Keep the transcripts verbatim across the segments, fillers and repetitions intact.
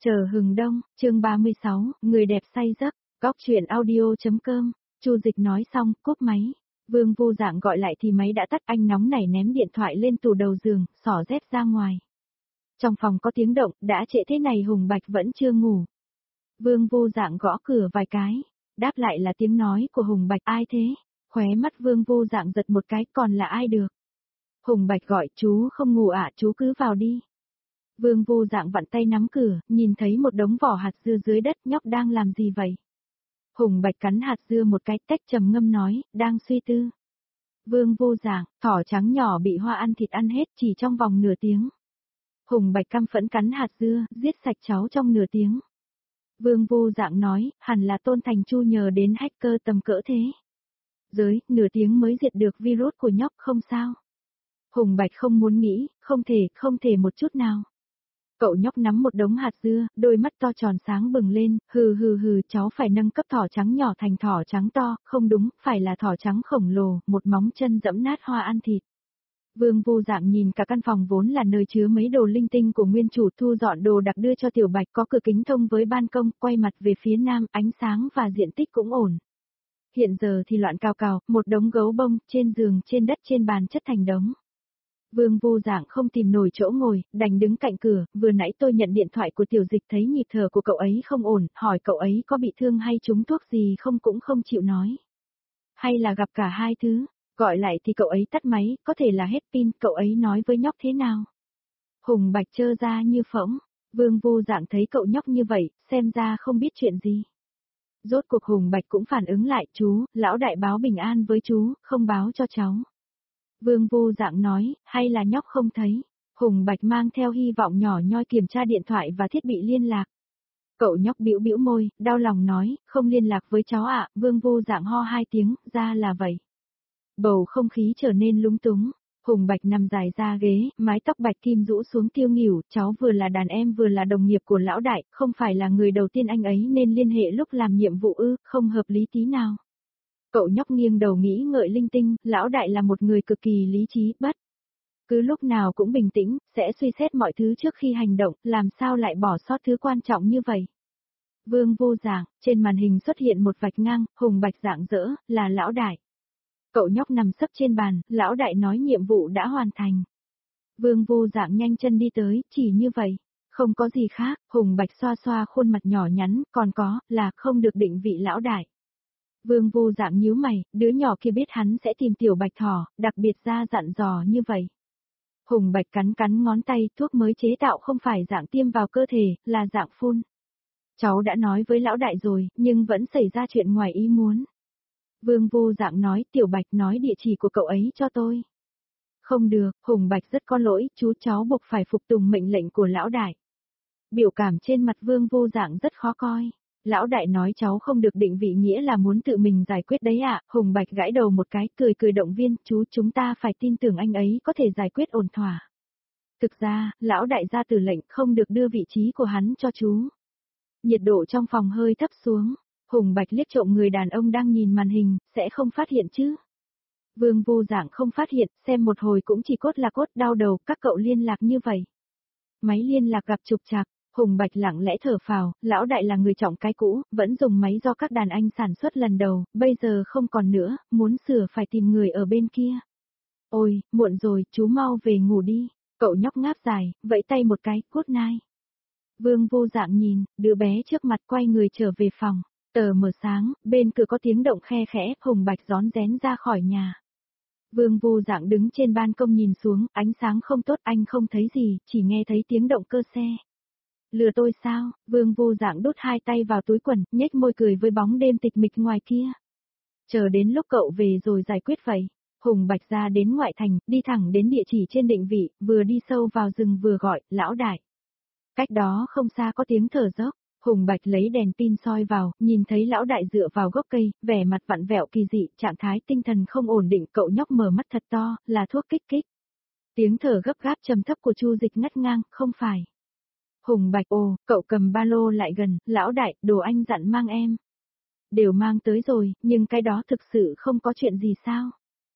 Chờ hừng đông, chương ba mươi sáu, người đẹp say giấc, góc chuyện audio.com, Chu Dịch nói xong, cúp máy. Vương Vô Dạng gọi lại thì máy đã tắt, anh nóng nảy ném điện thoại lên tủ đầu giường, xỏ dép ra ngoài. Trong phòng có tiếng động, đã trễ thế này Hùng Bạch vẫn chưa ngủ. Vương Vô Dạng gõ cửa vài cái, đáp lại là tiếng nói của Hùng Bạch, ai thế? Khóe mắt Vương Vô Dạng giật một cái, còn là ai được? Hùng Bạch gọi, chú không ngủ ạ, chú cứ vào đi. Vương Vô Dạng vặn tay nắm cửa, nhìn thấy một đống vỏ hạt dưa dưới đất, nhóc đang làm gì vậy? Hùng Bạch cắn hạt dưa một cái, tách trầm ngâm nói, đang suy tư. Vương Vô Dạng, thỏ trắng nhỏ bị Hoa ăn thịt ăn hết chỉ trong vòng nửa tiếng. Hùng Bạch căm phẫn cắn hạt dưa, giết sạch cháu trong nửa tiếng. Vương Vô Dạng nói, hẳn là Tôn Thành Chu nhờ đến hacker tầm cỡ thế. Giới, nửa tiếng mới diệt được virus của nhóc không sao. Hùng Bạch không muốn nghĩ, không thể, không thể một chút nào. Cậu nhóc nắm một đống hạt dưa, đôi mắt to tròn sáng bừng lên, hừ hừ hừ, cháu phải nâng cấp thỏ trắng nhỏ thành thỏ trắng to, không đúng, phải là thỏ trắng khổng lồ, một móng chân dẫm nát Hoa ăn thịt. Vương Vô Dạng nhìn cả căn phòng vốn là nơi chứa mấy đồ linh tinh của nguyên chủ, thu dọn đồ đặc đưa cho Tiểu Bạch, có cửa kính thông với ban công, quay mặt về phía nam, ánh sáng và diện tích cũng ổn. Hiện giờ thì loạn cào cào, một đống gấu bông, trên giường, trên đất, trên bàn chất thành đống. Vương Vô Dạng không tìm nổi chỗ ngồi, đành đứng cạnh cửa, vừa nãy tôi nhận điện thoại của Tiểu Dịch thấy nhịp thở của cậu ấy không ổn, hỏi cậu ấy có bị thương hay trúng thuốc gì không cũng không chịu nói. Hay là gặp cả hai thứ, gọi lại thì cậu ấy tắt máy, có thể là hết pin, cậu ấy nói với nhóc thế nào? Hùng Bạch trơ ra như phỗng, Vương Vô Dạng thấy cậu nhóc như vậy, xem ra không biết chuyện gì. Rốt cuộc Hùng Bạch cũng phản ứng lại, chú, lão đại báo bình an với chú, không báo cho cháu. Vương Vô Dạng nói, hay là nhóc không thấy? Hùng Bạch mang theo hy vọng nhỏ nhoi kiểm tra điện thoại và thiết bị liên lạc. Cậu nhóc bĩu bĩu môi, đau lòng nói, không liên lạc với cháu ạ. Vương Vô Dạng ho hai tiếng, ra là vậy. Bầu không khí trở nên lúng túng. Hùng Bạch nằm dài ra ghế, mái tóc bạch kim rũ xuống tiêu nghỉu, cháu vừa là đàn em vừa là đồng nghiệp của lão đại, không phải là người đầu tiên anh ấy nên liên hệ lúc làm nhiệm vụ ư, không hợp lý tí nào. Cậu nhóc nghiêng đầu nghĩ ngợi linh tinh, lão đại là một người cực kỳ lý trí, bất. Cứ lúc nào cũng bình tĩnh, sẽ suy xét mọi thứ trước khi hành động, làm sao lại bỏ sót thứ quan trọng như vậy. Vương Vô Dạng, trên màn hình xuất hiện một vạch ngang, Hùng Bạch rạng rỡ, là lão đại. Cậu nhóc nằm sấp trên bàn, lão đại nói nhiệm vụ đã hoàn thành. Vương Vô Dạng nhanh chân đi tới, chỉ như vậy. Không có gì khác, Hùng Bạch xoa xoa khuôn mặt nhỏ nhắn, còn có, là không được định vị lão đại. Vương Vô Dạng nhíu mày, đứa nhỏ kia biết hắn sẽ tìm Tiểu Bạch thỏ, đặc biệt ra dặn dò như vậy. Hùng Bạch cắn cắn ngón tay, thuốc mới chế tạo không phải dạng tiêm vào cơ thể, là dạng phun. Cháu đã nói với lão đại rồi, nhưng vẫn xảy ra chuyện ngoài ý muốn. Vương Vô Dạng nói, Tiểu Bạch nói địa chỉ của cậu ấy cho tôi. Không được, Hùng Bạch rất có lỗi, chú cháu buộc phải phục tùng mệnh lệnh của lão đại. Biểu cảm trên mặt Vương Vô Dạng rất khó coi. Lão đại nói cháu không được định vị nghĩa là muốn tự mình giải quyết đấy ạ. Hùng Bạch gãi đầu một cái, cười cười động viên, chú chúng ta phải tin tưởng anh ấy có thể giải quyết ổn thỏa. Thực ra, lão đại ra từ lệnh không được đưa vị trí của hắn cho chú. Nhiệt độ trong phòng hơi thấp xuống. Hùng Bạch liếc trộm người đàn ông đang nhìn màn hình, sẽ không phát hiện chứ. Vương Vô Dạng không phát hiện, xem một hồi cũng chỉ cốt là cốt, đau đầu, các cậu liên lạc như vậy. Máy liên lạc gặp trục trặc. Hùng Bạch lặng lẽ thở phào, lão đại là người trọng cái cũ, vẫn dùng máy do các đàn anh sản xuất lần đầu, bây giờ không còn nữa, muốn sửa phải tìm người ở bên kia. Ôi, muộn rồi, chú mau về ngủ đi. Cậu nhóc ngáp dài, vẫy tay một cái, good night. Vương Vô Dạng nhìn, đứa bé trước mặt quay người trở về phòng. Tờ mờ sáng, bên cửa có tiếng động khe khẽ, Hùng Bạch rón rén ra khỏi nhà. Vương Vô Dạng đứng trên ban công nhìn xuống, ánh sáng không tốt, anh không thấy gì, chỉ nghe thấy tiếng động cơ xe. Lừa tôi sao? Vương Vô Dạng đút hai tay vào túi quần, nhếch môi cười với bóng đêm tịch mịch ngoài kia. Chờ đến lúc cậu về rồi giải quyết vậy. Hùng Bạch ra đến ngoại thành, đi thẳng đến địa chỉ trên định vị, vừa đi sâu vào rừng vừa gọi, lão đại. Cách đó không xa có tiếng thở dốc. Hùng Bạch lấy đèn pin soi vào, nhìn thấy lão đại dựa vào gốc cây, vẻ mặt vặn vẹo kỳ dị, trạng thái tinh thần không ổn định, cậu nhóc mở mắt thật to, là thuốc kích kích. Tiếng thở gấp gáp trầm thấp của Chu Dịch ngắt ngang, không phải. Hùng Bạch, ồ, cậu cầm ba lô lại gần, lão đại, đồ anh dặn mang em. Đều mang tới rồi, nhưng cái đó thực sự không có chuyện gì sao?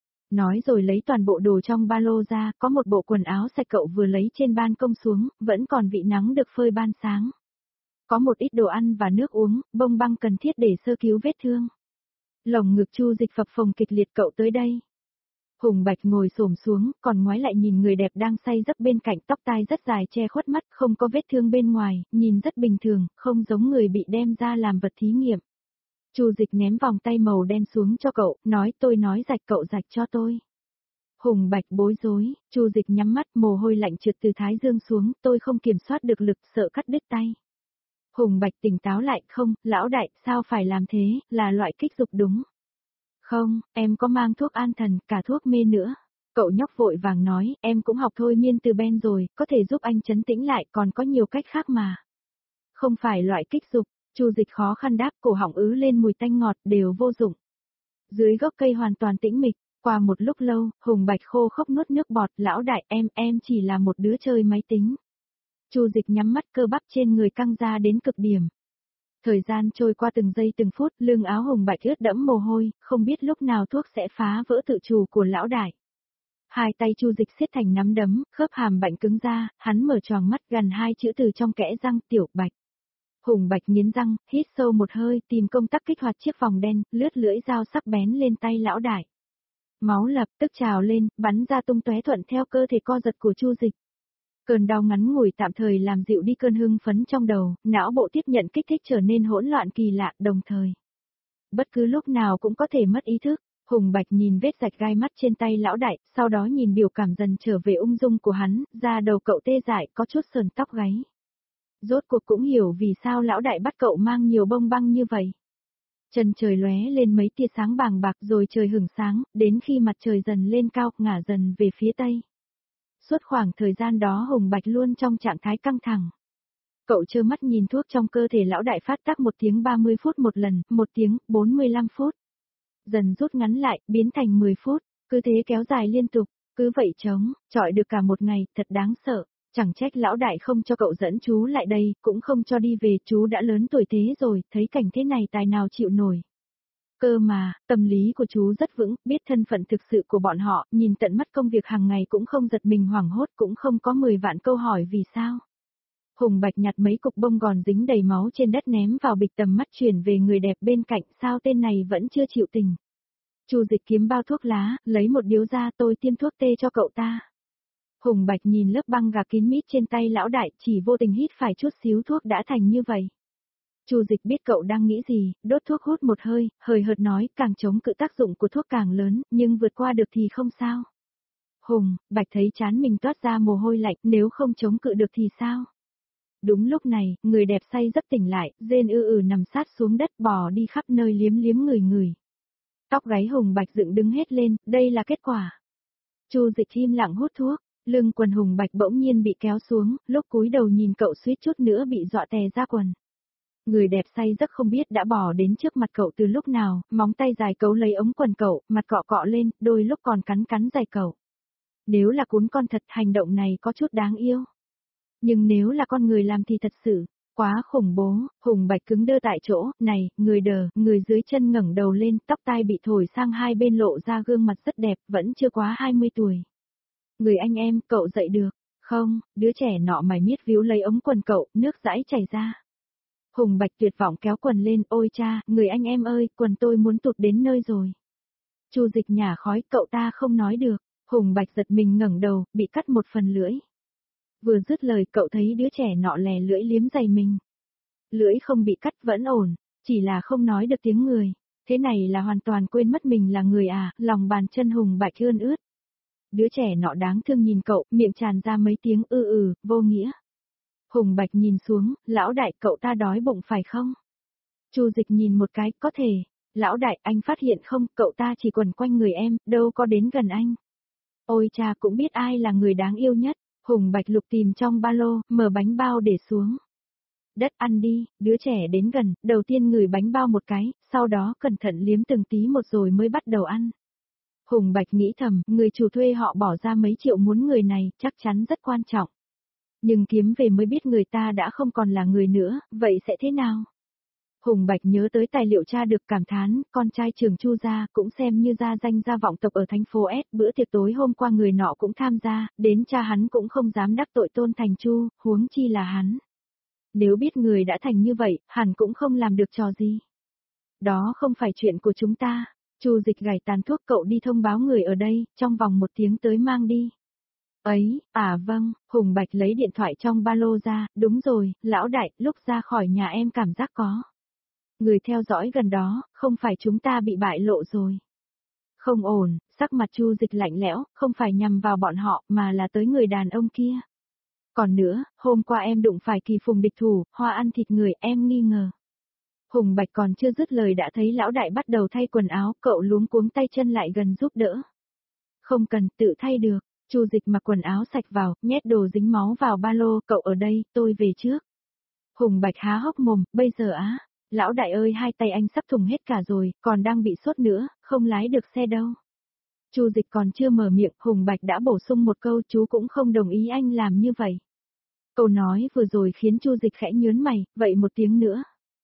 Nói rồi lấy toàn bộ đồ trong ba lô ra, có một bộ quần áo sạch cậu vừa lấy trên ban công xuống, vẫn còn vị nắng được phơi ban sáng. Có một ít đồ ăn và nước uống, bông băng cần thiết để sơ cứu vết thương. Lồng ngực Chu Dịch phập phồng kịch liệt, cậu tới đây. Hùng Bạch ngồi xổm xuống, còn ngoái lại nhìn người đẹp đang say giấc bên cạnh, tóc tai rất dài che khuất mắt, không có vết thương bên ngoài, nhìn rất bình thường, không giống người bị đem ra làm vật thí nghiệm. Chu Dịch ném vòng tay màu đen xuống cho cậu, nói tôi nói rạch cậu rạch cho tôi. Hùng Bạch bối rối, Chu Dịch nhắm mắt, mồ hôi lạnh trượt từ thái dương xuống, tôi không kiểm soát được lực, sợ cắt đứt tay. Hùng Bạch tỉnh táo lại, không, lão đại, sao phải làm thế, là loại kích dục đúng. Không, em có mang thuốc an thần, cả thuốc mê nữa. Cậu nhóc vội vàng nói, em cũng học thôi miên từ Ben rồi, có thể giúp anh trấn tĩnh lại, còn có nhiều cách khác mà. Không phải loại kích dục, Chu Dịch khó khăn đáp, cổ họng ứ lên mùi tanh ngọt, đều vô dụng. Dưới gốc cây hoàn toàn tĩnh mịch, qua một lúc lâu, Hùng Bạch khô khốc nuốt nước bọt, lão đại, em, em chỉ là một đứa chơi máy tính. Chu Dịch nhắm mắt, cơ bắp trên người căng ra đến cực điểm. Thời gian trôi qua từng giây từng phút, lưng áo Hùng Bạch ướt đẫm mồ hôi, không biết lúc nào thuốc sẽ phá vỡ tự chủ của lão đại. Hai tay Chu Dịch siết thành nắm đấm, khớp hàm bệnh cứng ra, hắn mở tròn mắt, gần hai chữ từ trong kẽ răng, Tiểu Bạch. Hùng Bạch nghiến răng, hít sâu một hơi, tìm công tắc kích hoạt chiếc vòng đen, lướt lưỡi dao sắc bén lên tay lão đại. Máu lập tức trào lên, bắn ra tung tóe thuận theo cơ thể co giật của Chu Dịch. Cơn đau ngắn ngủi tạm thời làm dịu đi cơn hưng phấn trong đầu, não bộ tiếp nhận kích thích trở nên hỗn loạn kỳ lạ, đồng thời. Bất cứ lúc nào cũng có thể mất ý thức, Hùng Bạch nhìn vết rạch gai mắt trên tay lão đại, sau đó nhìn biểu cảm dần trở về ung dung của hắn, da đầu cậu tê dại có chút sờn tóc gáy. Rốt cuộc cũng hiểu vì sao lão đại bắt cậu mang nhiều bông băng như vậy. Chân trời lóe lên mấy tia sáng bàng bạc rồi trời hửng sáng, đến khi mặt trời dần lên cao, ngả dần về phía tây. Suốt khoảng thời gian đó Hùng Bạch luôn trong trạng thái căng thẳng. Cậu trơ mắt nhìn thuốc trong cơ thể lão đại phát tác một tiếng ba mươi phút một lần, một tiếng, bốn mươi lăm phút. Dần rút ngắn lại, biến thành mười phút, cứ thế kéo dài liên tục, cứ vậy chống, trọi được cả một ngày, thật đáng sợ. Chẳng trách lão đại không cho cậu dẫn chú lại đây, cũng không cho đi về, chú đã lớn tuổi thế rồi, thấy cảnh thế này tài nào chịu nổi. Cơ mà, tâm lý của chú rất vững, biết thân phận thực sự của bọn họ, nhìn tận mắt công việc hàng ngày cũng không giật mình hoảng hốt, cũng không có mười vạn câu hỏi vì sao. Hùng Bạch nhặt mấy cục bông gòn dính đầy máu trên đất ném vào bịch, tầm mắt chuyển về người đẹp bên cạnh, sao tên này vẫn chưa chịu tình. Chu Dịch kiếm bao thuốc lá, lấy một điếu ra, tôi tiêm thuốc tê cho cậu ta. Hùng Bạch nhìn lớp băng gạc kín mít trên tay lão đại, chỉ vô tình hít phải chút xíu thuốc đã thành như vậy. Chu Dịch biết cậu đang nghĩ gì, đốt thuốc hút một hơi, hời hợt nói, càng chống cự tác dụng của thuốc càng lớn, nhưng vượt qua được thì không sao. Hùng, Bạch thấy chán mình toát ra mồ hôi lạnh, nếu không chống cự được thì sao? Đúng lúc này, người đẹp say giấc tỉnh lại, rên ư ử nằm sát xuống đất, bò đi khắp nơi liếm liếm người người. Tóc gáy Hùng Bạch dựng đứng hết lên, đây là kết quả. Chu Dịch im lặng hút thuốc. Lưng quần Hùng Bạch bỗng nhiên bị kéo xuống, lúc cúi đầu nhìn cậu suýt chút nữa bị dọa tè ra quần. Người đẹp say giấc không biết đã bỏ đến trước mặt cậu từ lúc nào, móng tay dài cấu lấy ống quần cậu, mặt cọ cọ lên, đôi lúc còn cắn cắn giày cậu. Nếu là cún con thật, hành động này có chút đáng yêu. Nhưng nếu là con người làm thì thật sự, quá khủng bố. Hùng Bạch cứng đơ tại chỗ, này, người đờ, người dưới chân ngẩng đầu lên, tóc tai bị thổi sang hai bên lộ ra gương mặt rất đẹp, vẫn chưa quá hai mươi tuổi. Người anh em, cậu dậy được, không, đứa trẻ nọ mày miết víu lấy ống quần cậu, nước dãi chảy ra. Hùng Bạch tuyệt vọng kéo quần lên, ôi cha, người anh em ơi, quần tôi muốn tụt đến nơi rồi. Chu Dịch nhả khói, cậu ta không nói được, Hùng Bạch giật mình ngẩng đầu, bị cắt một phần lưỡi. Vừa dứt lời cậu thấy đứa trẻ nọ lè lưỡi liếm giày mình. Lưỡi không bị cắt vẫn ổn, chỉ là không nói được tiếng người, thế này là hoàn toàn quên mất mình là người à, lòng bàn chân Hùng Bạch ươn ướt. Đứa trẻ nọ đáng thương nhìn cậu, miệng tràn ra mấy tiếng ư ừ, vô nghĩa. Hùng Bạch nhìn xuống, lão đại, cậu ta đói bụng phải không? Chu Dịch nhìn một cái, có thể. Lão đại, anh phát hiện không, cậu ta chỉ quần quanh người em, đâu có đến gần anh. Ôi cha, cũng biết ai là người đáng yêu nhất. Hùng Bạch lục tìm trong ba lô, mở bánh bao để xuống. Đất ăn đi, đứa trẻ đến gần, đầu tiên ngửi bánh bao một cái, sau đó cẩn thận liếm từng tí một rồi mới bắt đầu ăn. Hùng Bạch nghĩ thầm, người chủ thuê họ bỏ ra mấy triệu muốn người này, chắc chắn rất quan trọng. Nhưng kiếm về mới biết người ta đã không còn là người nữa, vậy sẽ thế nào? Hùng Bạch nhớ tới tài liệu tra được cảm thán, con trai trưởng Chu gia cũng xem như gia danh gia vọng tộc ở thành phố S, bữa tiệc tối hôm qua người nọ cũng tham gia, đến cha hắn cũng không dám đắc tội Tôn Thành Chu, huống chi là hắn. Nếu biết người đã thành như vậy, hẳn cũng không làm được trò gì. Đó không phải chuyện của chúng ta. Chu Dịch gảy tàn thuốc, cậu đi thông báo người ở đây, trong vòng một tiếng tới mang đi. Ấy, à vâng, Hùng Bạch lấy điện thoại trong ba lô ra, đúng rồi, lão đại, lúc ra khỏi nhà em cảm giác có người theo dõi gần đó, không phải chúng ta bị bại lộ rồi. Không ổn, sắc mặt Chu Dịch lạnh lẽo, không phải nhằm vào bọn họ, mà là tới người đàn ông kia. Còn nữa, hôm qua em đụng phải Kỳ Phùng địch thủ, hoa ăn thịt người, em nghi ngờ. Hùng Bạch còn chưa dứt lời đã thấy lão đại bắt đầu thay quần áo, cậu luống cuống tay chân lại gần giúp đỡ. Không cần, tự thay được. Chu Dịch mặc quần áo sạch vào, nhét đồ dính máu vào ba lô, cậu ở đây, tôi về trước. Hùng Bạch há hốc mồm, bây giờ á, lão đại ơi, hai tay anh sắp thủng hết cả rồi, còn đang bị sốt nữa, không lái được xe đâu. Chu Dịch còn chưa mở miệng, Hùng Bạch đã bổ sung một câu, chú cũng không đồng ý anh làm như vậy. Câu nói vừa rồi khiến Chu Dịch khẽ nhớn mày, vậy một tiếng nữa.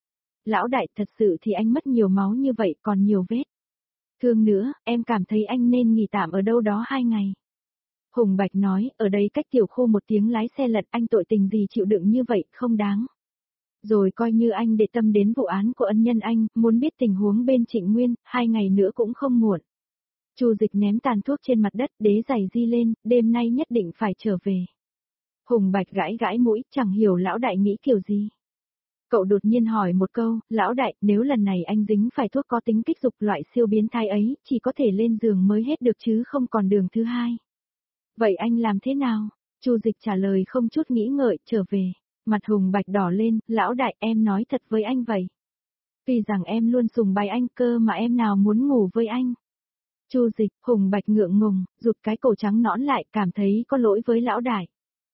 Lão đại, thật sự thì anh mất nhiều máu như vậy, còn nhiều vết thương nữa, em cảm thấy anh nên nghỉ tạm ở đâu đó hai ngày. Hùng Bạch nói, ở đây cách tiểu khu một tiếng lái xe lật, anh tội tình gì chịu đựng như vậy, không đáng. Rồi coi như anh để tâm đến vụ án của ân nhân anh, muốn biết tình huống bên Trịnh Nguyên, hai ngày nữa cũng không muộn. Chu Dịch ném tàn thuốc trên mặt đất, đế giày di lên, đêm nay nhất định phải trở về. Hùng Bạch gãi gãi mũi, chẳng hiểu lão đại nghĩ kiểu gì. Cậu đột nhiên hỏi một câu, lão đại, nếu lần này anh dính phải thuốc có tính kích dục loại siêu biến thái ấy, chỉ có thể lên giường mới hết được chứ không còn đường thứ hai. Vậy anh làm thế nào? Chu Dịch trả lời không chút nghĩ ngợi, trở về. Mặt Hùng Bạch đỏ lên, lão đại, em nói thật với anh vậy. Vì rằng em luôn sùng bái anh cơ mà em nào muốn ngủ với anh. Chu Dịch, Hùng Bạch ngượng ngùng, rụt cái cổ trắng nõn lại, cảm thấy có lỗi với lão đại.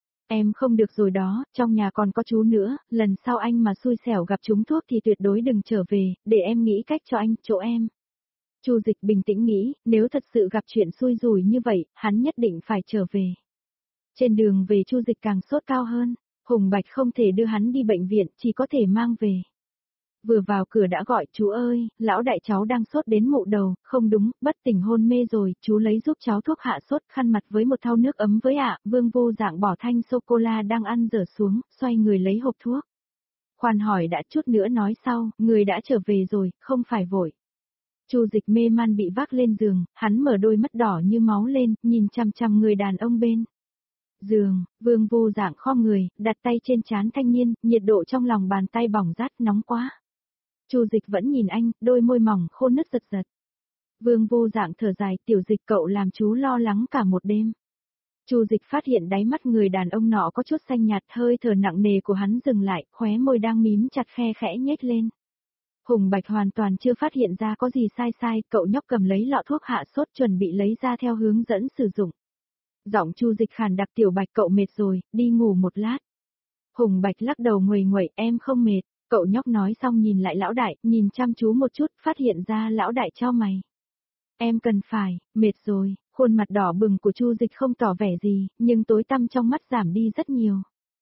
Em không được rồi đó, trong nhà còn có chú nữa, lần sau anh mà xui xẻo gặp trúng thuốc thì tuyệt đối đừng trở về, để em nghĩ cách cho anh, chỗ em. Chu Dịch bình tĩnh nghĩ, nếu thật sự gặp chuyện xui rủi như vậy, hắn nhất định phải trở về. Trên đường về Chu Dịch càng sốt cao hơn, Hùng Bạch không thể đưa hắn đi bệnh viện, chỉ có thể mang về. Vừa vào cửa đã gọi, chú ơi, lão đại cháu đang sốt đến mụ đầu, không đúng, bất tỉnh hôn mê rồi, chú lấy giúp cháu thuốc hạ sốt, khăn mặt với một thau nước ấm với ạ. Vương Vô Dạng bỏ thanh sô-cô-la đang ăn dở xuống, xoay người lấy hộp thuốc. Khoan hỏi đã, chút nữa nói sau, người đã trở về rồi, không phải vội. Chu Dịch mê man bị vác lên giường, hắn mở đôi mắt đỏ như máu lên, nhìn chằm chằm người đàn ông bên giường. Vương Vô Dạng khom người, đặt tay trên trán thanh niên, nhiệt độ trong lòng bàn tay bỏng rát, nóng quá. Chu Dịch vẫn nhìn anh, đôi môi mỏng khô nứt giật giật. Vương Vô Dạng thở dài, tiểu Dịch cậu làm chú lo lắng cả một đêm. Chu Dịch phát hiện đáy mắt người đàn ông nọ có chút xanh nhạt, hơi thở nặng nề của hắn dừng lại, khóe môi đang mím chặt khe khẽ nhếch lên. Hùng Bạch hoàn toàn chưa phát hiện ra có gì sai sai, cậu nhóc cầm lấy lọ thuốc hạ sốt chuẩn bị lấy ra theo hướng dẫn sử dụng. Giọng Chu Dịch khàn đặc, tiểu Bạch cậu mệt rồi, đi ngủ một lát. Hùng Bạch lắc đầu nguầy nguậy, em không mệt. Cậu nhóc nói xong nhìn lại lão đại, nhìn chăm chú một chút, phát hiện ra lão đại chau mày. Em cần phải, mệt rồi, khuôn mặt đỏ bừng của Chu Dịch không tỏ vẻ gì, nhưng tối tăm trong mắt giảm đi rất nhiều.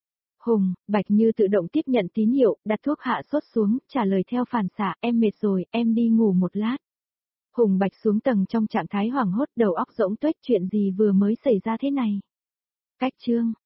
Hùng, Bạch như tự động tiếp nhận tín hiệu, đặt thuốc hạ sốt xuống, trả lời theo phản xạ, em mệt rồi, em đi ngủ một lát. Hùng Bạch xuống tầng trong trạng thái hoảng hốt, đầu óc rỗng tuếch, chuyện gì vừa mới xảy ra thế này. Cách chương